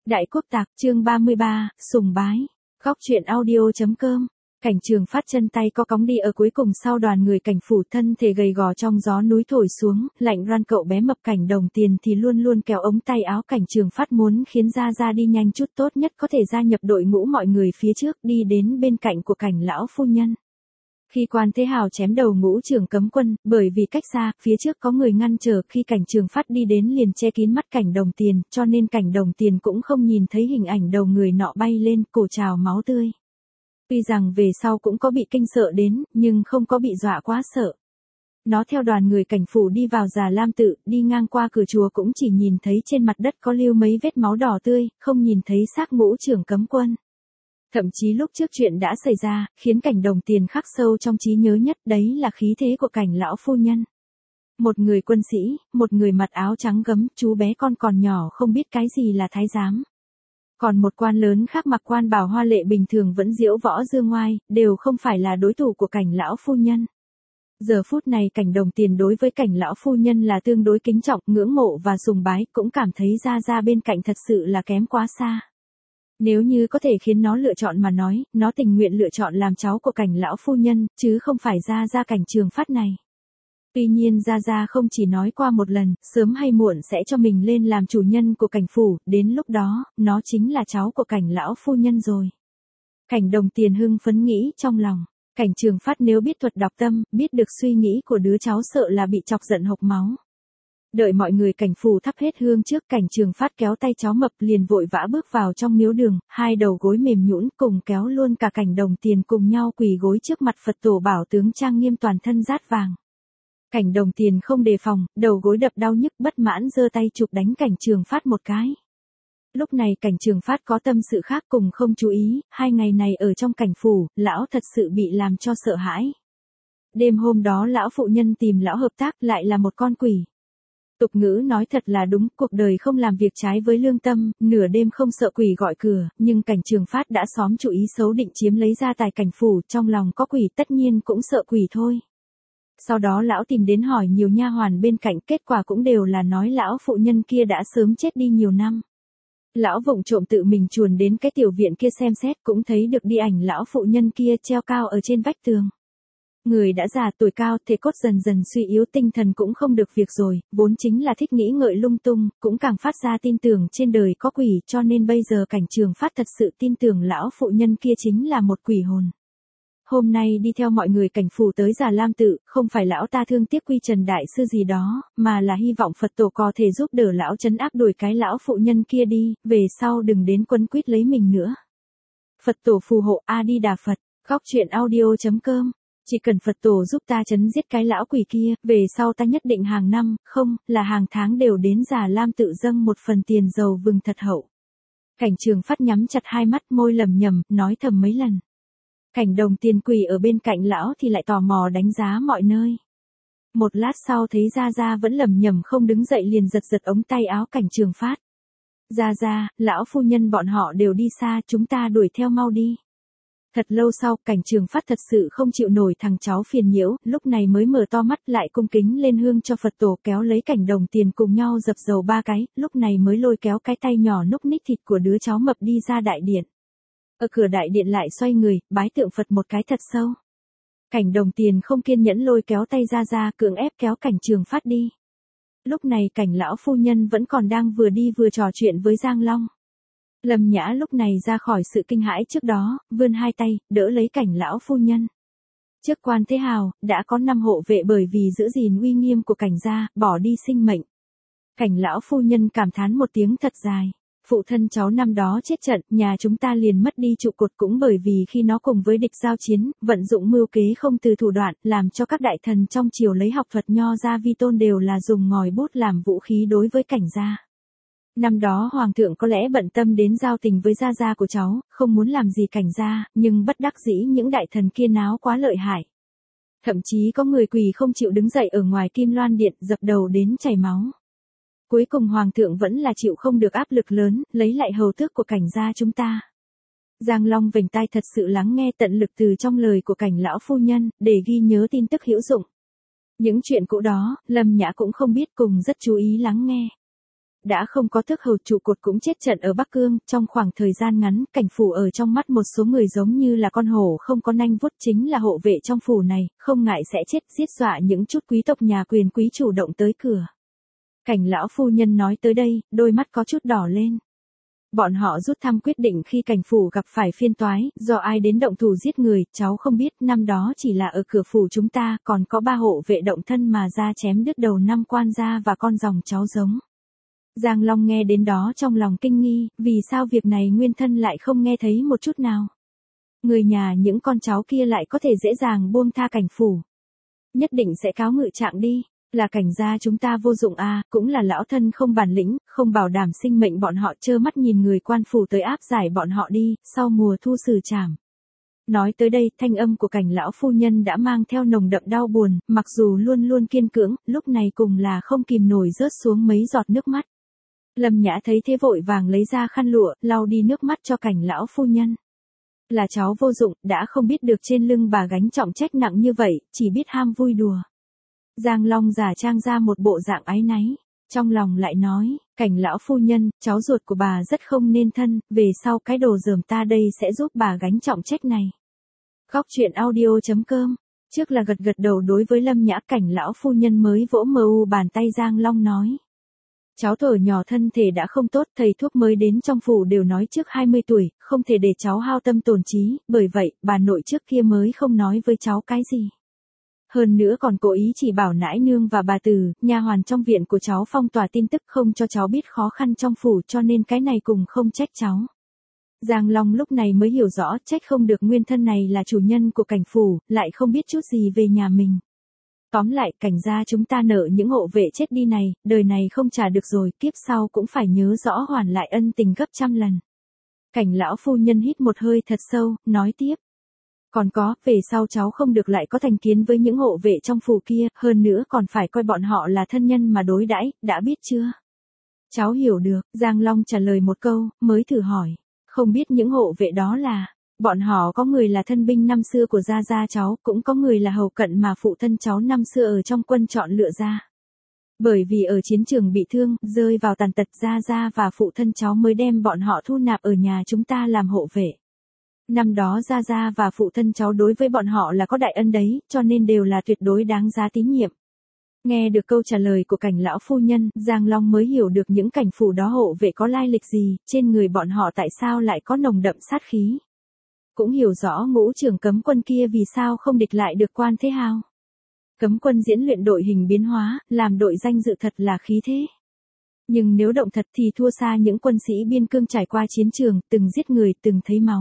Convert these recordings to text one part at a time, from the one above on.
Đại Quốc Tạc chương 33, sùng bái. Góc truyện audio.com. Cảnh Trường Phát chân tay có cóng đi ở cuối cùng sau đoàn người Cảnh phủ, thân thể gầy gò trong gió núi thổi xuống, lạnh ran. Cậu bé mập Cảnh Đồng Tiền thì luôn luôn kéo ống tay áo Cảnh Trường Phát, muốn khiến Ra đi nhanh chút, tốt nhất có thể gia nhập đội ngũ mọi người phía trước, đi đến bên cạnh của Cảnh lão phu nhân. Khi Quan Thế Hào chém đầu ngũ trưởng cấm quân, bởi vì cách xa, phía trước có người ngăn trở, khi Cảnh Trường Phát đi đến liền che kín mắt Cảnh Đồng Tiền, cho nên Cảnh Đồng Tiền cũng không nhìn thấy hình ảnh đầu người nọ bay lên, cổ trào máu tươi. Tuy rằng về sau cũng có bị kinh sợ đến, nhưng không có bị dọa quá sợ. Nó theo đoàn người Cảnh phủ đi vào Già Lam Tự, đi ngang qua cửa chùa cũng chỉ nhìn thấy trên mặt đất có lưu mấy vết máu đỏ tươi, không nhìn thấy xác ngũ trưởng cấm quân. Thậm chí lúc trước chuyện đã xảy ra, khiến Cảnh Đồng Tiền khắc sâu trong trí nhớ nhất, đấy là khí thế của Cảnh lão phu nhân. Một người quân sĩ, một người mặc áo trắng gấm, chú bé con còn nhỏ không biết cái gì là thái giám. Còn một quan lớn khác mặc quan bào hoa lệ bình thường vẫn diễu võ dương ngoai, đều không phải là đối thủ của Cảnh lão phu nhân. Giờ phút này Cảnh Đồng Tiền đối với Cảnh lão phu nhân là tương đối kính trọng, ngưỡng mộ và sùng bái, cũng cảm thấy Ra bên cạnh thật sự là kém quá xa. Nếu như có thể khiến nó lựa chọn mà nói, nó tình nguyện lựa chọn làm cháu của Cảnh lão phu nhân, chứ không phải Ra Cảnh Trường Phát này. Tuy nhiên Ra không chỉ nói qua một lần, sớm hay muộn sẽ cho mình lên làm chủ nhân của Cảnh phủ, đến lúc đó, nó chính là cháu của Cảnh lão phu nhân rồi. Cảnh Đồng Tiền hưng phấn nghĩ trong lòng, Cảnh Trường Phát nếu biết thuật đọc tâm, biết được suy nghĩ của đứa cháu sợ là bị chọc giận hộc máu. Đợi mọi người Cảnh phủ thắp hết hương trước, Cảnh Trường Phát kéo tay cháu mập liền vội vã bước vào trong miếu đường, hai đầu gối mềm nhũn cùng kéo luôn cả Cảnh Đồng Tiền cùng nhau quỳ gối trước mặt Phật tổ bảo tướng trang nghiêm toàn thân rát vàng. Cảnh Đồng Tiền không đề phòng, đầu gối đập đau nhức, bất mãn giơ tay chụp đánh Cảnh Trường Phát một cái. Lúc này Cảnh Trường Phát có tâm sự khác cùng không chú ý, 2 ngày này ở trong Cảnh phủ, lão thật sự bị làm cho sợ hãi. Đêm hôm đó lão phụ nhân tìm lão hợp tác, lại là một con quỷ. Tục ngữ nói thật là đúng, cuộc đời không làm việc trái với lương tâm, nửa đêm không sợ quỷ gọi cửa, nhưng Cảnh Trường Phát đã xóm chủ ý xấu định chiếm lấy gia tài Cảnh phủ, trong lòng có quỷ tất nhiên cũng sợ quỷ thôi. Sau đó lão tìm đến hỏi nhiều nha hoàn bên cạnh, kết quả cũng đều là nói lão phụ nhân kia đã sớm chết đi nhiều năm. Lão vụng trộm tự mình chuồn đến cái tiểu viện kia xem xét, cũng thấy được đi ảnh lão phụ nhân kia treo cao ở trên vách tường. Người đã già tuổi cao, thể cốt dần dần suy yếu, tinh thần cũng không được việc rồi, vốn chính là thích nghĩ ngợi lung tung, cũng càng phát ra tin tưởng trên đời có quỷ, cho nên bây giờ Cảnh Trường Phát thật sự tin tưởng lão phụ nhân kia chính là một quỷ hồn. Hôm nay đi theo mọi người Cảnh phủ tới Già Lam Tự, không phải lão ta thương tiếc Quy Trần đại sư gì đó, mà là hy vọng Phật tổ có thể giúp đỡ lão trấn áp đuổi cái lão phụ nhân kia đi, về sau đừng đến quấn quýt lấy mình nữa. Phật tổ phù hộ, A Di Đà Phật. Góc truyện audio.com. Chỉ cần Phật tổ giúp ta trấn giết cái lão quỷ kia, về sau ta nhất định hàng năm, không, là hàng tháng đều đến Già Lam Tự dâng một phần tiền dầu vừng thật hậu. Cảnh Trường Phát nhắm chặt hai mắt, môi lẩm nhẩm, nói thầm mấy lần. Cảnh Đồng Tiền quỳ ở bên cạnh lão thì lại tò mò đánh giá mọi nơi. Một lát sau thấy Ra vẫn lẩm nhẩm không đứng dậy, liền giật ống tay áo Cảnh Trường Phát. Ra, lão phu nhân bọn họ đều đi xa, chúng ta đuổi theo mau đi. Thật lâu sau, Cảnh Trường Phát thật sự không chịu nổi thằng cháu phiền nhiễu, lúc này mới mở to mắt lại cung kính lên hương cho Phật tổ, kéo lấy Cảnh Đồng Tiền cùng nhau dập dầu 3 cái, lúc này mới lôi kéo cái tay nhỏ núc ních thịt của đứa cháu mập đi ra đại điện. Ở cửa đại điện lại xoay người, bái tượng Phật một cái thật sâu. Cảnh Đồng Tiền không kiên nhẫn lôi kéo tay Ra, cưỡng ép kéo Cảnh Trường Phát đi. Lúc này Cảnh lão phu nhân vẫn còn đang vừa đi vừa trò chuyện với Giang Long. Lâm Nhã lúc này ra khỏi sự kinh hãi trước đó, vươn hai tay, đỡ lấy Cảnh lão phu nhân. Trước Quan Thế Hào, đã có 5 hộ vệ bởi vì giữ gìn uy nghiêm của Cảnh gia, bỏ đi sinh mệnh. Cảnh lão phu nhân cảm thán một tiếng thật dài. Phụ thân cháu năm đó chết trận, nhà chúng ta liền mất đi trụ cột, cũng bởi vì khi nó cùng với địch giao chiến, vận dụng mưu kế không từ thủ đoạn, làm cho các đại thần trong triều lấy học thuật Nho gia vi tôn đều là dùng ngòi bút làm vũ khí đối với Cảnh gia. Năm đó hoàng thượng có lẽ bận tâm đến giao tình với gia của cháu, không muốn làm gì Cảnh gia, nhưng bất đắc dĩ những đại thần kia náo quá lợi hại. Thậm chí có người quỳ không chịu đứng dậy ở ngoài Kim Loan điện, dập đầu đến chảy máu. Cuối cùng hoàng thượng vẫn là chịu không được áp lực lớn, lấy lại hầu tước của Cảnh gia chúng ta. Giang Long vểnh tai thật sự lắng nghe tận lực từ trong lời của Cảnh lão phu nhân, để ghi nhớ tin tức hữu dụng. Những chuyện cũ đó, Lâm Nhã cũng không biết, cùng rất chú ý lắng nghe. Đã không có tước hầu trụ cột cũng chết trận ở Bắc Cương, trong khoảng thời gian ngắn, cảnh phủ ở trong mắt một số người giống như là con hổ không có nanh vuốt, chính là hộ vệ trong phủ này, không ngại sẽ chết giết dọa những chút quý tộc nhà quyền quý chủ động tới cửa. Cảnh lão phu nhân nói tới đây, đôi mắt có chút đỏ lên. Bọn họ rút thăm quyết định khi cảnh phủ gặp phải phiên toái, do ai đến động thủ giết người, cháu không biết, năm đó chỉ là ở cửa phủ chúng ta, còn có 3 hộ vệ động thân mà ra chém đứt đầu 5 quan gia và con dòng cháu giống. Giang Long nghe đến đó trong lòng kinh nghi, vì sao việc này nguyên thân lại không nghe thấy một chút nào. Người nhà những con cháu kia lại có thể dễ dàng buông tha cảnh phủ. Nhất định sẽ cáo ngự trạng đi. Là cảnh gia chúng ta vô dụng à, cũng là lão thân không bản lĩnh, không bảo đảm sinh mệnh bọn họ, trơ mắt nhìn người quan phủ tới áp giải bọn họ đi, sau mùa thu xử trảm. Nói tới đây, thanh âm của cảnh lão phu nhân đã mang theo nồng đậm đau buồn, mặc dù luôn luôn kiên cưỡng, lúc này cùng là không kìm nổi rớt xuống mấy giọt nước mắt. Lâm Nhã thấy thế vội vàng lấy ra khăn lụa, lau đi nước mắt cho cảnh lão phu nhân. Là cháu vô dụng, đã không biết được trên lưng bà gánh trọng trách nặng như vậy, chỉ biết ham vui đùa. Giang Long giả trang ra một bộ dạng áy náy, trong lòng lại nói, cảnh lão phu nhân, cháu ruột của bà rất không nên thân, về sau cái đồ dởm ta đây sẽ giúp bà gánh trọng trách này. Góc truyện audio.com, trước là gật gật đầu đối với Lâm Nhã, cảnh lão phu nhân mới vỗ mờ bàn tay Giang Long nói. Cháu tuổi nhỏ thân thể đã không tốt, thầy thuốc mới đến trong phủ đều nói trước 20 tuổi, không thể để cháu hao tâm tổn trí, bởi vậy, bà nội trước kia mới không nói với cháu cái gì. Hơn nữa còn cố ý chỉ bảo nãi nương và bà Từ, nha hoàn trong viện của cháu phong tỏa tin tức không cho cháu biết khó khăn trong phủ, cho nên cái này cùng không trách cháu. Giang Long lúc này mới hiểu rõ, trách không được nguyên thân này là chủ nhân của cảnh phủ, lại không biết chút gì về nhà mình. Tóm lại, cảnh gia chúng ta nợ những hộ vệ chết đi này, đời này không trả được rồi, kiếp sau cũng phải nhớ rõ hoàn lại ân tình gấp trăm lần. Cảnh lão phu nhân hít một hơi thật sâu, nói tiếp. Còn có, về sau cháu không được lại có thành kiến với những hộ vệ trong phủ kia, hơn nữa còn phải coi bọn họ là thân nhân mà đối đãi, đã biết chưa? Cháu hiểu được, Giang Long trả lời một câu, mới thử hỏi. Không biết những hộ vệ đó là, bọn họ có người là thân binh năm xưa của gia gia cháu, cũng có người là hầu cận mà phụ thân cháu năm xưa ở trong quân chọn lựa ra. Bởi vì ở chiến trường bị thương, rơi vào tàn tật, gia gia và phụ thân cháu mới đem bọn họ thu nạp ở nhà chúng ta làm hộ vệ. Năm đó gia gia và phụ thân cháu đối với bọn họ là có đại ân đấy, cho nên đều là tuyệt đối đáng giá tín nhiệm. Nghe được câu trả lời của cảnh lão phu nhân, Giang Long mới hiểu được những cảnh phủ đó hộ vệ có lai lịch gì, trên người bọn họ tại sao lại có nồng đậm sát khí. Cũng hiểu rõ ngũ trưởng cấm quân kia vì sao không địch lại được Quan Thế Hào. Cấm quân diễn luyện đội hình biến hóa, làm đội danh dự thật là khí thế. Nhưng nếu động thật thì thua xa những quân sĩ biên cương trải qua chiến trường, từng giết người, từng thấy máu.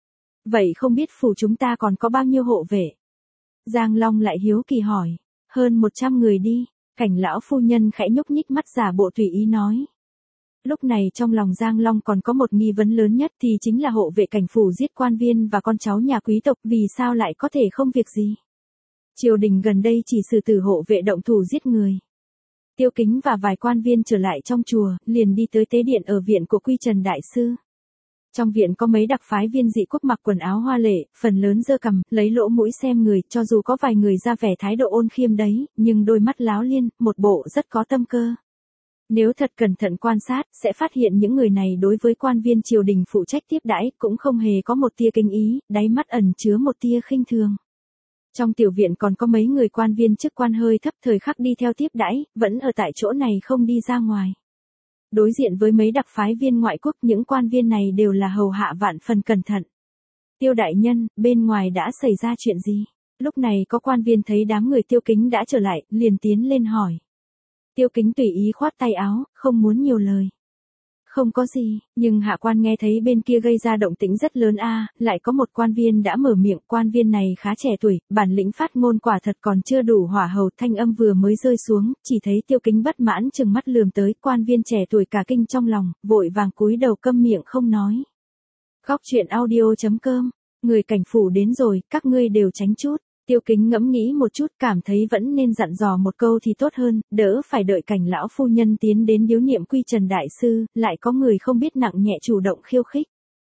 Vậy không biết phủ chúng ta còn có bao nhiêu hộ vệ? Giang Long lại hiếu kỳ hỏi. Hơn 100 người đi, cảnh lão phu nhân khẽ nhúc nhích mắt giả bộ tùy ý nói. Lúc này trong lòng Giang Long còn có một nghi vấn lớn nhất thì chính là hộ vệ cảnh phủ giết quan viên và con cháu nhà quý tộc, vì sao lại có thể không việc gì? Triều đình gần đây chỉ xử tử hộ vệ động thủ giết người. Tiêu Kính và vài quan viên trở lại trong chùa, liền đi tới tế điện ở viện của Quy Trần Đại Sư. Trong viện có mấy đặc phái viên dị quốc mặc quần áo hoa lệ, phần lớn giơ cằm, lấy lỗ mũi xem người, cho dù có vài người ra vẻ thái độ ôn khiêm đấy, nhưng đôi mắt láo liên, một bộ rất có tâm cơ. Nếu thật cẩn thận quan sát, sẽ phát hiện những người này đối với quan viên triều đình phụ trách tiếp đãi, cũng không hề có một tia kinh ý, đáy mắt ẩn chứa một tia khinh thường. Trong tiểu viện còn có mấy người quan viên chức quan hơi thấp, thời khắc đi theo tiếp đãi, vẫn ở tại chỗ này không đi ra ngoài. Đối diện với mấy đặc phái viên ngoại quốc, những quan viên này đều là hầu hạ vạn phần cẩn thận. Tiêu đại nhân, bên ngoài đã xảy ra chuyện gì? Lúc này có quan viên thấy đám người Tiêu Kính đã trở lại, liền tiến lên hỏi. Tiêu Kính tùy ý khoát tay áo, không muốn nhiều lời. Không có gì, nhưng hạ quan nghe thấy bên kia gây ra động tĩnh rất lớn a, lại có một quan viên đã mở miệng, quan viên này khá trẻ tuổi, bản lĩnh phát ngôn quả thật còn chưa đủ hỏa hầu, thanh âm vừa mới rơi xuống, chỉ thấy Tiêu Kính bất mãn chừng mắt lườm tới, quan viên trẻ tuổi cả kinh trong lòng, vội vàng cúi đầu câm miệng không nói. Góc truyện audio.com, người cảnh phủ đến rồi, các ngươi đều tránh chút. Tiêu Kính ngẫm nghĩ một chút, cảm thấy vẫn nên dặn dò một câu thì tốt hơn, đỡ phải đợi cảnh lão phu nhân tiến đến điếu niệm Quy Trần Đại Sư, lại có người không biết nặng nhẹ chủ động khiêu khích.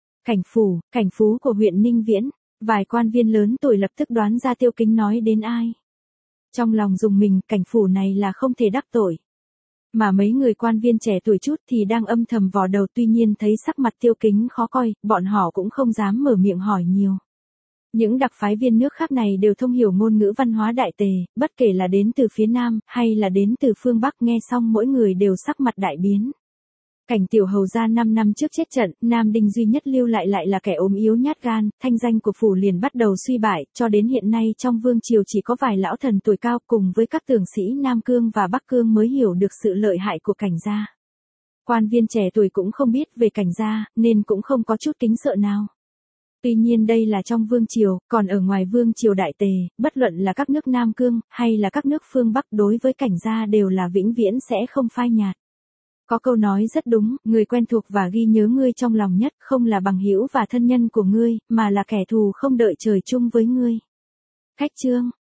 Cảnh phú của huyện Ninh Viễn, vài quan viên lớn tuổi lập tức đoán ra Tiêu Kính nói đến ai. Trong lòng dùng mình, cảnh phủ này là không thể đắc tội. Mà mấy người quan viên trẻ tuổi chút thì đang âm thầm vò đầu, tuy nhiên thấy sắc mặt Tiêu Kính khó coi, bọn họ cũng không dám mở miệng hỏi nhiều. Những đặc phái viên nước khác này đều thông hiểu ngôn ngữ văn hóa Đại Tề, bất kể là đến từ phía Nam, hay là đến từ phương Bắc, nghe xong mỗi người đều sắc mặt đại biến. Cảnh tiểu hầu gia 5 năm trước chết trận, Nam Đinh duy nhất lưu lại là kẻ ốm yếu nhát gan, thanh danh của phủ liền bắt đầu suy bại, cho đến hiện nay trong vương triều chỉ có vài lão thần tuổi cao cùng với các tướng sĩ Nam Cương và Bắc Cương mới hiểu được sự lợi hại của Cảnh gia. Quan viên trẻ tuổi cũng không biết về Cảnh gia, nên cũng không có chút kính sợ nào. Tuy nhiên đây là trong vương triều, còn ở ngoài vương triều Đại Tề, bất luận là các nước Nam Cương, hay là các nước phương Bắc, đối với Cảnh gia đều là vĩnh viễn sẽ không phai nhạt. Có câu nói rất đúng, người quen thuộc và ghi nhớ ngươi trong lòng nhất không là bằng hữu và thân nhân của ngươi, mà là kẻ thù không đợi trời chung với ngươi. Khách chương